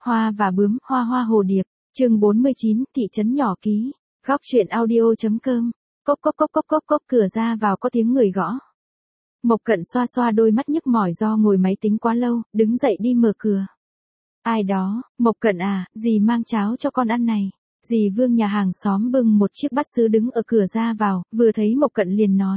Hoa và bướm, hoa hoa hồ điệp, chương 49, thị trấn nhỏ ký, góc truyện audio.com, cốc cốc cốc cốc cốc cốc, cửa ra vào có tiếng người gõ. Mộc Cận xoa xoa đôi mắt nhức mỏi do ngồi máy tính quá lâu, đứng dậy đi mở cửa. Ai đó, Mộc Cận à, dì mang cháo cho con ăn này. Dì Vương nhà hàng xóm bưng một chiếc bát sứ đứng ở cửa ra vào, vừa thấy Mộc Cận liền nói.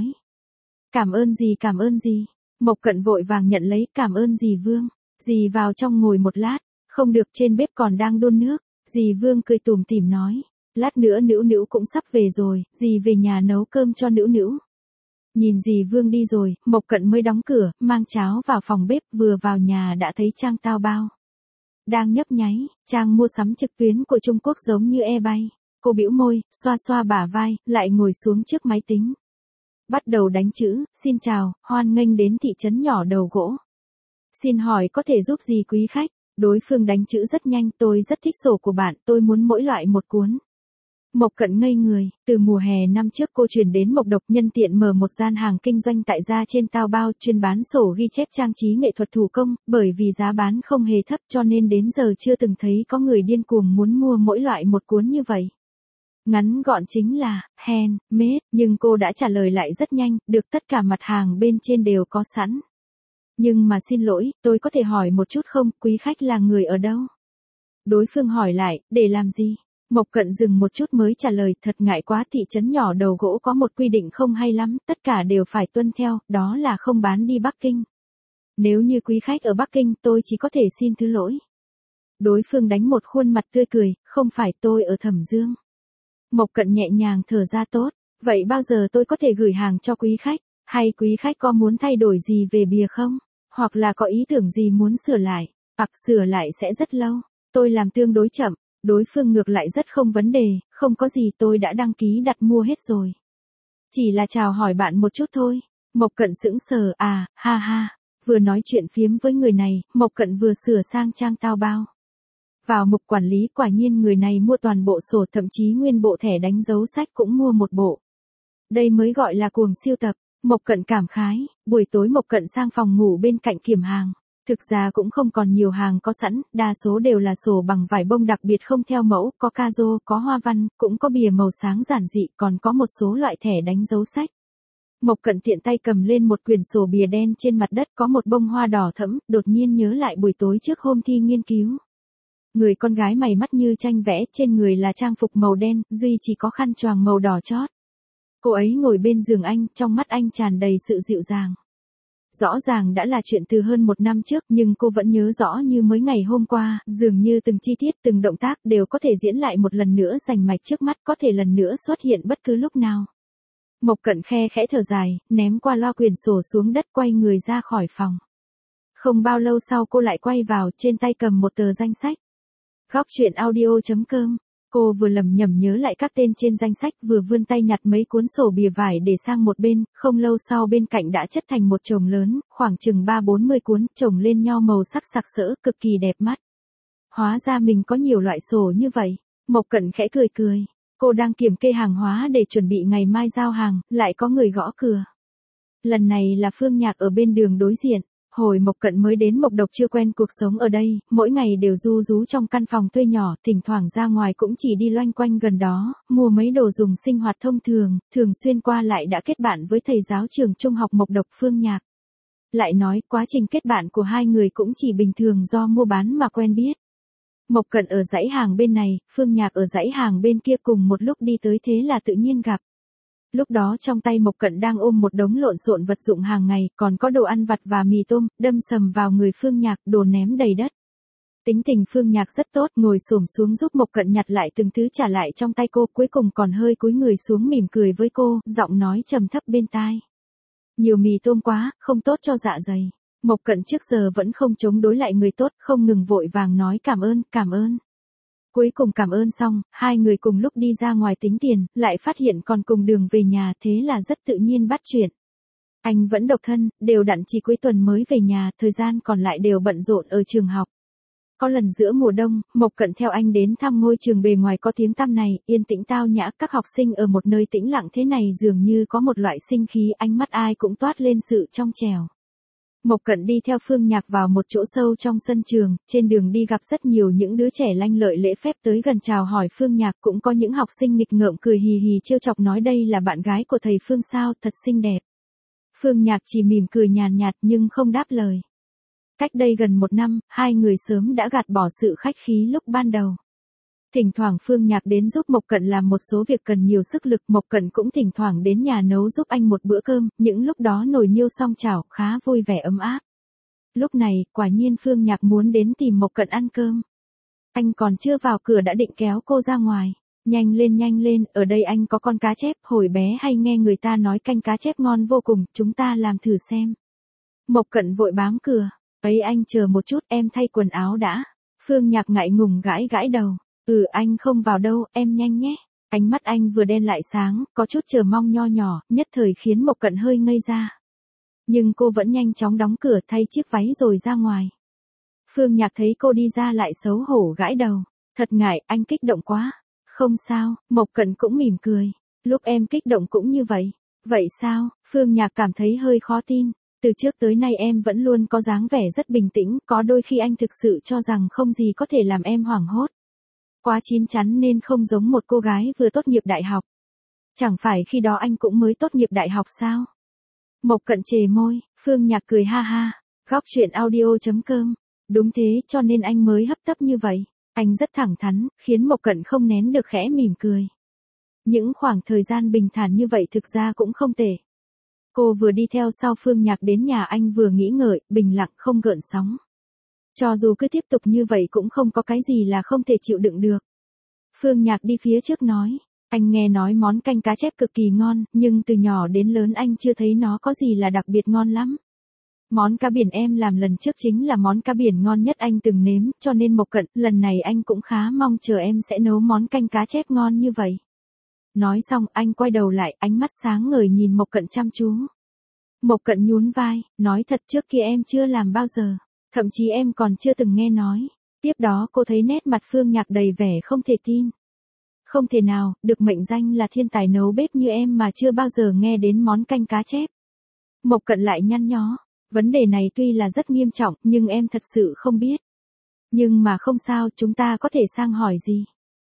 Cảm ơn dì, cảm ơn dì. Mộc Cận vội vàng nhận lấy, cảm ơn dì Vương. Dì vào trong ngồi một lát, không được, trên bếp còn đang đun nước. Dì Vương cười tủm tỉm nói, lát nữa Nữu Nữu cũng sắp về rồi, dì về nhà nấu cơm cho Nữu Nữu. Nhìn dì Vương đi rồi, Mộc Cận mới đóng cửa, mang cháo vào phòng bếp, vừa vào nhà đã thấy Trang Tao Bao đang nhấp nháy, trang mua sắm trực tuyến của Trung Quốc giống như eBay. Cô bĩu môi, xoa xoa bả vai, lại ngồi xuống trước máy tính. Bắt đầu đánh chữ, xin chào, hoan nghênh đến thị trấn nhỏ đầu gỗ. Xin hỏi có thể giúp gì quý khách? Đối phương đánh chữ rất nhanh, tôi rất thích sổ của bạn, tôi muốn mỗi loại một cuốn. Mộc Cận ngây người, từ mùa hè năm trước cô chuyển đến Mộc Độc, nhân tiện mở một gian hàng kinh doanh tại gia trên Tao Bao, chuyên bán sổ ghi chép trang trí nghệ thuật thủ công, bởi vì giá bán không hề thấp cho nên đến giờ chưa từng thấy có người điên cuồng muốn mua mỗi loại một cuốn như vậy. Ngắn gọn chính là, handmade, nhưng cô đã trả lời lại rất nhanh, được, tất cả mặt hàng bên trên đều có sẵn. Nhưng mà xin lỗi, tôi có thể hỏi một chút không, quý khách là người ở đâu? Đối phương hỏi lại, để làm gì? Mộc Cận dừng một chút mới trả lời, thật ngại quá, thị trấn nhỏ đầu gỗ có một quy định không hay lắm, tất cả đều phải tuân theo, đó là không bán đi Bắc Kinh. Nếu như quý khách ở Bắc Kinh, tôi chỉ có thể xin thứ lỗi. Đối phương đánh một khuôn mặt tươi cười, không phải, tôi ở Thẩm Dương. Mộc Cận nhẹ nhàng thở ra, tốt, vậy bao giờ tôi có thể gửi hàng cho quý khách, hay quý khách có muốn thay đổi gì về bìa không? Hoặc là có ý tưởng gì muốn sửa lại, hoặc sửa lại sẽ rất lâu, tôi làm tương đối chậm. Đối phương ngược lại rất không vấn đề, không có gì, tôi đã đăng ký đặt mua hết rồi. Chỉ là chào hỏi bạn một chút thôi. Mộc Cận sững sờ, à, ha ha. Vừa nói chuyện phiếm với người này, Mộc Cận vừa sửa sang trang Tao Bao. Vào mục quản lý, quả nhiên người này mua toàn bộ sổ, thậm chí nguyên bộ thẻ đánh dấu sách cũng mua một bộ. Đây mới gọi là cuồng siêu tập. Mộc Cận cảm khái, buổi tối Mộc Cận sang phòng ngủ bên cạnh kiểm hàng. Thực ra cũng không còn nhiều hàng có sẵn, đa số đều là sổ bằng vải bông đặc biệt không theo mẫu, có cazo, có hoa văn, cũng có bìa màu sáng giản dị, còn có một số loại thẻ đánh dấu sách. Mộc Cận tiện tay cầm lên một quyển sổ bìa đen, trên mặt đất có một bông hoa đỏ thẫm, đột nhiên nhớ lại buổi tối trước hôm thi nghiên cứu. Người con gái mày mắt như tranh vẽ, trên người là trang phục màu đen, duy chỉ có khăn choàng màu đỏ chót. Cô ấy ngồi bên giường anh, trong mắt anh tràn đầy sự dịu dàng. Rõ ràng đã là chuyện từ hơn một năm trước, nhưng cô vẫn nhớ rõ như mới ngày hôm qua, dường như từng chi tiết, từng động tác đều có thể diễn lại một lần nữa, rành mạch trước mắt, có thể lần nữa xuất hiện bất cứ lúc nào. Mộc Cận khe khẽ thở dài, ném qua loa quyển sổ xuống đất, quay người ra khỏi phòng. Không bao lâu sau cô lại quay vào, trên tay cầm một tờ danh sách. Góc truyện audio.com. Cô vừa lẩm nhẩm nhớ lại các tên trên danh sách, vừa vươn tay nhặt mấy cuốn sổ bìa vải để sang một bên, không lâu sau bên cạnh đã chất thành một chồng lớn, khoảng chừng 30-40 cuốn, chồng lên nhau màu sắc sặc sỡ, cực kỳ đẹp mắt. Hóa ra mình có nhiều loại sổ như vậy. Mộc Cận khẽ cười cười. Cô đang kiểm kê hàng hóa để chuẩn bị ngày mai giao hàng, lại có người gõ cửa. Lần này là Phương Nhạc ở bên đường đối diện. Hồi Mộc Cận mới đến Mộc Độc chưa quen cuộc sống ở đây, mỗi ngày đều ru rú trong căn phòng thuê nhỏ, thỉnh thoảng ra ngoài cũng chỉ đi loanh quanh gần đó, mua mấy đồ dùng sinh hoạt thông thường, thường xuyên qua lại đã kết bạn với thầy giáo trường trung học Mộc Độc Phương Nhạc. Lại nói, quá trình kết bạn của hai người cũng chỉ bình thường do mua bán mà quen biết. Mộc Cận ở dãy hàng bên này, Phương Nhạc ở dãy hàng bên kia cùng một lúc đi tới, thế là tự nhiên gặp. Lúc đó trong tay Mộc Cận đang ôm một đống lộn xộn vật dụng hàng ngày, còn có đồ ăn vặt và mì tôm, đâm sầm vào người Phương Nhạc, đồ ném đầy đất. Tính tình Phương Nhạc rất tốt, ngồi xổm xuống giúp Mộc Cận nhặt lại từng thứ trả lại trong tay cô, cuối cùng còn hơi cúi người xuống mỉm cười với cô, giọng nói trầm thấp bên tai. Nhiều mì tôm quá, không tốt cho dạ dày. Mộc Cận trước giờ vẫn không chống đối lại người tốt, không ngừng vội vàng nói cảm ơn, cảm ơn. Cuối cùng cảm ơn xong, hai người cùng lúc đi ra ngoài tính tiền, lại phát hiện còn cùng đường về nhà, thế là rất tự nhiên bắt chuyện. Anh vẫn độc thân, đều đặn chỉ cuối tuần mới về nhà, thời gian còn lại đều bận rộn ở trường học. Có lần giữa mùa đông, Mộc Cận theo anh đến thăm ngôi trường bề ngoài có tiếng tăm này, yên tĩnh tao nhã, các học sinh ở một nơi tĩnh lặng thế này dường như có một loại sinh khí, ánh mắt ai cũng toát lên sự trong trẻo. Mộc Cận đi theo Phương Nhạc vào một chỗ sâu trong sân trường, trên đường đi gặp rất nhiều những đứa trẻ lanh lợi lễ phép tới gần chào hỏi Phương Nhạc, cũng có những học sinh nghịch ngợm cười hì hì trêu chọc nói đây là bạn gái của thầy Phương sao, thật xinh đẹp. Phương Nhạc chỉ mỉm cười nhàn nhạt nhưng không đáp lời. Cách đây gần 1 năm, hai người sớm đã gạt bỏ sự khách khí lúc ban đầu. Thỉnh thoảng Phương Nhạc đến giúp Mộc Cận làm một số việc cần nhiều sức lực, Mộc Cận cũng thỉnh thoảng đến nhà nấu giúp anh một bữa cơm, những lúc đó nồi niêu song chảo, khá vui vẻ ấm áp. Lúc này, quả nhiên Phương Nhạc muốn đến tìm Mộc Cận ăn cơm. Anh còn chưa vào cửa đã định kéo cô ra ngoài. Nhanh lên, ở đây anh có con cá chép, hồi bé hay nghe người ta nói canh cá chép ngon vô cùng, chúng ta làm thử xem. Mộc Cận vội bám cửa, ấy anh chờ một chút, em thay quần áo đã. Phương Nhạc ngại ngùng gãi đầu. Anh không vào đâu, em nhanh nhé. Ánh mắt anh vừa đen lại sáng, có chút chờ mong nho nhỏ, nhất thời khiến Mộc Cận hơi ngây ra. Nhưng cô vẫn nhanh chóng đóng cửa thay chiếc váy rồi ra ngoài. Phương Nhạc thấy cô đi ra lại xấu hổ gãi đầu. Thật ngại, anh kích động quá. Không sao, Mộc Cận cũng mỉm cười. Lúc em kích động cũng như vậy. Vậy sao? Phương Nhạc cảm thấy hơi khó tin. Từ trước tới nay em vẫn luôn có dáng vẻ rất bình tĩnh, có đôi khi anh thực sự cho rằng không gì có thể làm em hoảng hốt. Quá chín chắn nên không giống một cô gái vừa tốt nghiệp đại học. Chẳng phải khi đó anh cũng mới tốt nghiệp đại học sao? Mộc Cận chề môi, Phương Nhạc cười ha ha. Góc truyện audio.com. Đúng thế, cho nên anh mới hấp tấp như vậy. Anh rất thẳng thắn, khiến Mộc Cận không nén được khẽ mỉm cười. Những khoảng thời gian bình thản như vậy thực ra cũng không tệ. Cô vừa đi theo sau Phương Nhạc đến nhà anh vừa nghĩ ngợi, bình lặng không gợn sóng. Cho dù cứ tiếp tục như vậy cũng không có cái gì là không thể chịu đựng được. Phương Nhạc đi phía trước nói, anh nghe nói món canh cá chép cực kỳ ngon, nhưng từ nhỏ đến lớn anh chưa thấy nó có gì là đặc biệt ngon lắm. Món cá biển em làm lần trước chính là món cá biển ngon nhất anh từng nếm, cho nên Mộc Cận, lần này anh cũng khá mong chờ em sẽ nấu món canh cá chép ngon như vậy. Nói xong, anh quay đầu lại, ánh mắt sáng ngời nhìn Mộc Cận chăm chú. Mộc Cận nhún vai, nói thật trước kia em chưa làm bao giờ. Thậm chí em còn chưa từng nghe nói. Tiếp đó cô thấy nét mặt Phương Nhạc đầy vẻ không thể tin. Không thể nào, được mệnh danh là thiên tài nấu bếp như em mà chưa bao giờ nghe đến món canh cá chép. Mộc Cận lại nhăn nhó. Vấn đề này tuy là rất nghiêm trọng, nhưng em thật sự không biết. Nhưng mà không sao, chúng ta có thể sang hỏi gì.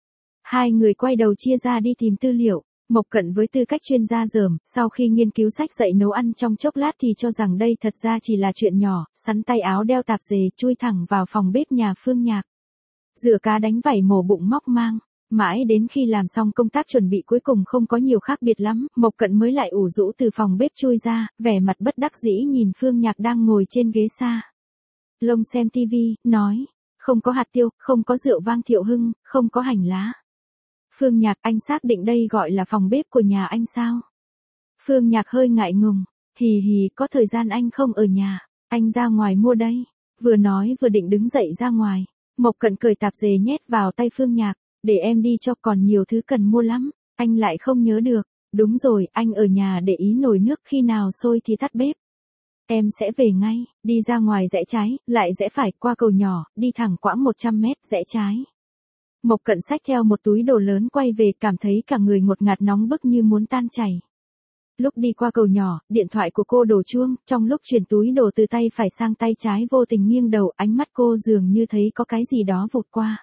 Hai người quay đầu chia ra đi tìm tư liệu. Mộc Cận với tư cách chuyên gia dởm, sau khi nghiên cứu sách dạy nấu ăn trong chốc lát thì cho rằng đây thật ra chỉ là chuyện nhỏ, sắn tay áo đeo tạp dề chui thẳng vào phòng bếp nhà Phương Nhạc. Rửa cá đánh vảy mổ bụng móc mang. Mãi đến khi làm xong công tác chuẩn bị cuối cùng không có nhiều khác biệt lắm, Mộc Cận mới lại ủ rũ từ phòng bếp chui ra, vẻ mặt bất đắc dĩ nhìn Phương Nhạc đang ngồi trên ghế xa lông xem tivi, nói, không có hạt tiêu, không có rượu vang Thiệu Hưng, không có hành lá. Phương Nhạc, anh xác định đây gọi là phòng bếp của nhà anh sao? Phương Nhạc hơi ngại ngùng, hì hì, có thời gian anh không ở nhà, anh ra ngoài mua đây. Vừa nói vừa định đứng dậy ra ngoài, Mộc Cận cởi tạp dề nhét vào tay Phương Nhạc, để em đi cho còn nhiều thứ cần mua lắm, anh lại không nhớ được. Đúng rồi, anh ở nhà để ý nồi nước khi nào sôi thì tắt bếp. Em sẽ về ngay, đi ra ngoài rẽ trái, lại rẽ phải, qua cầu nhỏ, đi thẳng quãng 100 mét, rẽ trái. Mộc Cận xách theo một túi đồ lớn quay về, cảm thấy cả người ngột ngạt nóng bức như muốn tan chảy. Lúc đi qua cầu nhỏ, điện thoại của cô đổ chuông, trong lúc chuyển túi đồ từ tay phải sang tay trái vô tình nghiêng đầu, ánh mắt cô dường như thấy có cái gì đó vụt qua.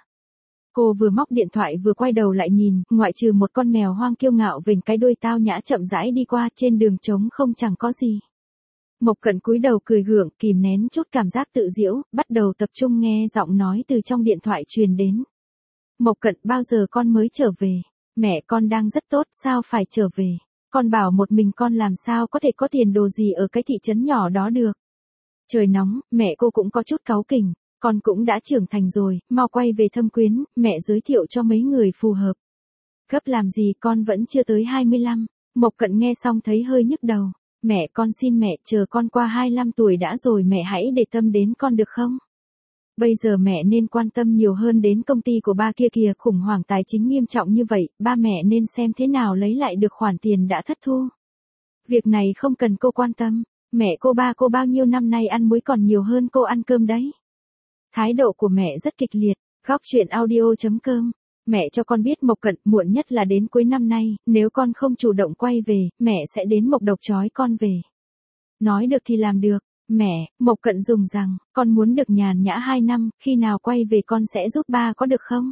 Cô vừa móc điện thoại vừa quay đầu lại nhìn, ngoại trừ một con mèo hoang kiêu ngạo vểnh cái đuôi tao nhã chậm rãi đi qua, trên đường trống không chẳng có gì. Mộc Cận cúi đầu cười gượng, kìm nén chút cảm giác tự giễu, bắt đầu tập trung nghe giọng nói từ trong điện thoại truyền đến. Mộc Cận, bao giờ con mới trở về? Mẹ con đang rất tốt, sao phải trở về? Con bảo một mình con làm sao có thể có tiền đồ gì ở cái thị trấn nhỏ đó được? Trời nóng, mẹ cô cũng có chút cáu kỉnh. Con cũng đã trưởng thành rồi, mau quay về thâm quyến, mẹ giới thiệu cho mấy người phù hợp. Gấp làm gì, con vẫn chưa tới 25. Mộc Cận nghe xong thấy hơi nhức đầu. Mẹ con xin mẹ, chờ con qua 25 tuổi đã rồi mẹ hãy để tâm đến con được không? Bây giờ mẹ nên quan tâm nhiều hơn đến công ty của ba kia kìa, khủng hoảng tài chính nghiêm trọng như vậy, ba mẹ nên xem thế nào lấy lại được khoản tiền đã thất thu. Việc này không cần cô quan tâm, mẹ cô ba cô bao nhiêu năm nay ăn muối còn nhiều hơn cô ăn cơm đấy. Thái độ của mẹ rất kịch liệt. Góc truyện audio.com. Mẹ cho con biết Mộc Cận, muộn nhất là đến cuối năm nay, nếu con không chủ động quay về, mẹ sẽ đến Mộc Độc trói con về. Nói được thì làm được, Mẹ, Mộc Cận dùng rằng, con muốn được nhàn nhã 2 năm, khi nào quay về con sẽ giúp ba có được không?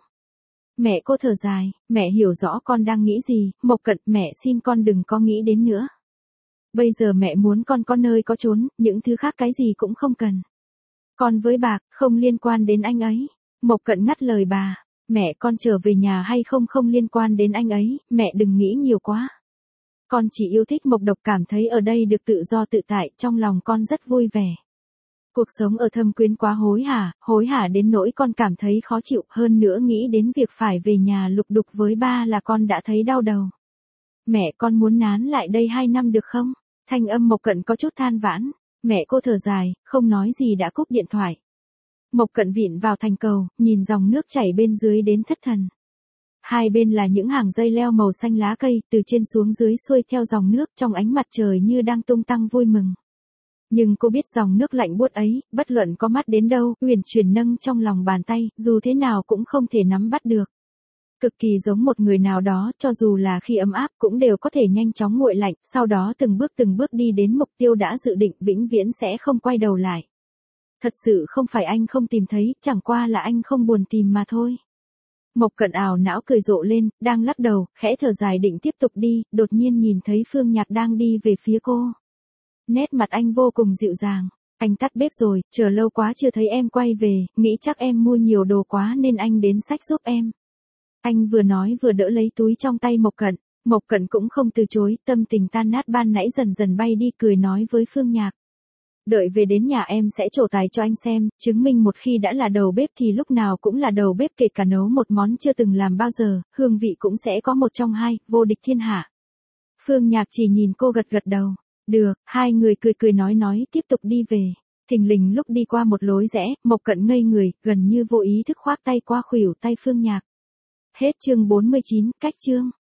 Mẹ cô thở dài, mẹ hiểu rõ con đang nghĩ gì, Mộc Cận, mẹ xin con đừng có nghĩ đến nữa. Bây giờ mẹ muốn con có nơi có chốn, những thứ khác cái gì cũng không cần. Con với bạc, không liên quan đến anh ấy. Mộc Cận ngắt lời bà, mẹ con trở về nhà hay không không liên quan đến anh ấy, mẹ đừng nghĩ nhiều quá. Con chỉ yêu thích Mộc Độc, cảm thấy ở đây được tự do tự tại, trong lòng con rất vui vẻ. Cuộc sống ở Thâm Quyến quá hối hả đến nỗi con cảm thấy khó chịu, hơn nữa nghĩ đến việc phải về nhà lục đục với ba là con đã thấy đau đầu. Mẹ con muốn nán lại đây 2 năm được không? Thanh âm Mộc Cận có chút than vãn, mẹ cô thở dài, không nói gì đã cúp điện thoại. Mộc Cận vịn vào thành cầu, nhìn dòng nước chảy bên dưới đến thất thần. Hai bên là những hàng dây leo màu xanh lá cây, từ trên xuống dưới xuôi theo dòng nước trong ánh mặt trời như đang tung tăng vui mừng. Nhưng cô biết dòng nước lạnh buốt ấy, bất luận có mát đến đâu, uyển chuyển nâng trong lòng bàn tay, dù thế nào cũng không thể nắm bắt được. Cực kỳ giống một người nào đó, cho dù là khi ấm áp cũng đều có thể nhanh chóng nguội lạnh, sau đó từng bước đi đến mục tiêu đã dự định, vĩnh viễn sẽ không quay đầu lại. Thật sự không phải anh không tìm thấy, chẳng qua là anh không buồn tìm mà thôi. Mộc Cận ảo não cười rộ lên, đang lắc đầu, khẽ thở dài định tiếp tục đi, đột nhiên nhìn thấy Phương Nhạc đang đi về phía cô. Nét mặt anh vô cùng dịu dàng, anh tắt bếp rồi, chờ lâu quá chưa thấy em quay về, nghĩ chắc em mua nhiều đồ quá nên anh đến xách giúp em. Anh vừa nói vừa đỡ lấy túi trong tay Mộc Cận cũng không từ chối, tâm tình tan nát ban nãy dần dần bay đi, cười nói với Phương Nhạc. Đợi về đến nhà em sẽ trổ tài cho anh xem, chứng minh một khi đã là đầu bếp thì lúc nào cũng là đầu bếp, kể cả nấu một món chưa từng làm bao giờ, hương vị cũng sẽ có một trong hai, vô địch thiên hạ. Phương Nhạc chỉ nhìn cô gật gật đầu. Được, hai người cười nói tiếp tục đi về. Thình lình lúc đi qua một lối rẽ, Mộc Cận ngây người, gần như vô ý thức khoác tay qua khuỷu tay Phương Nhạc. Hết chương 49, cách chương.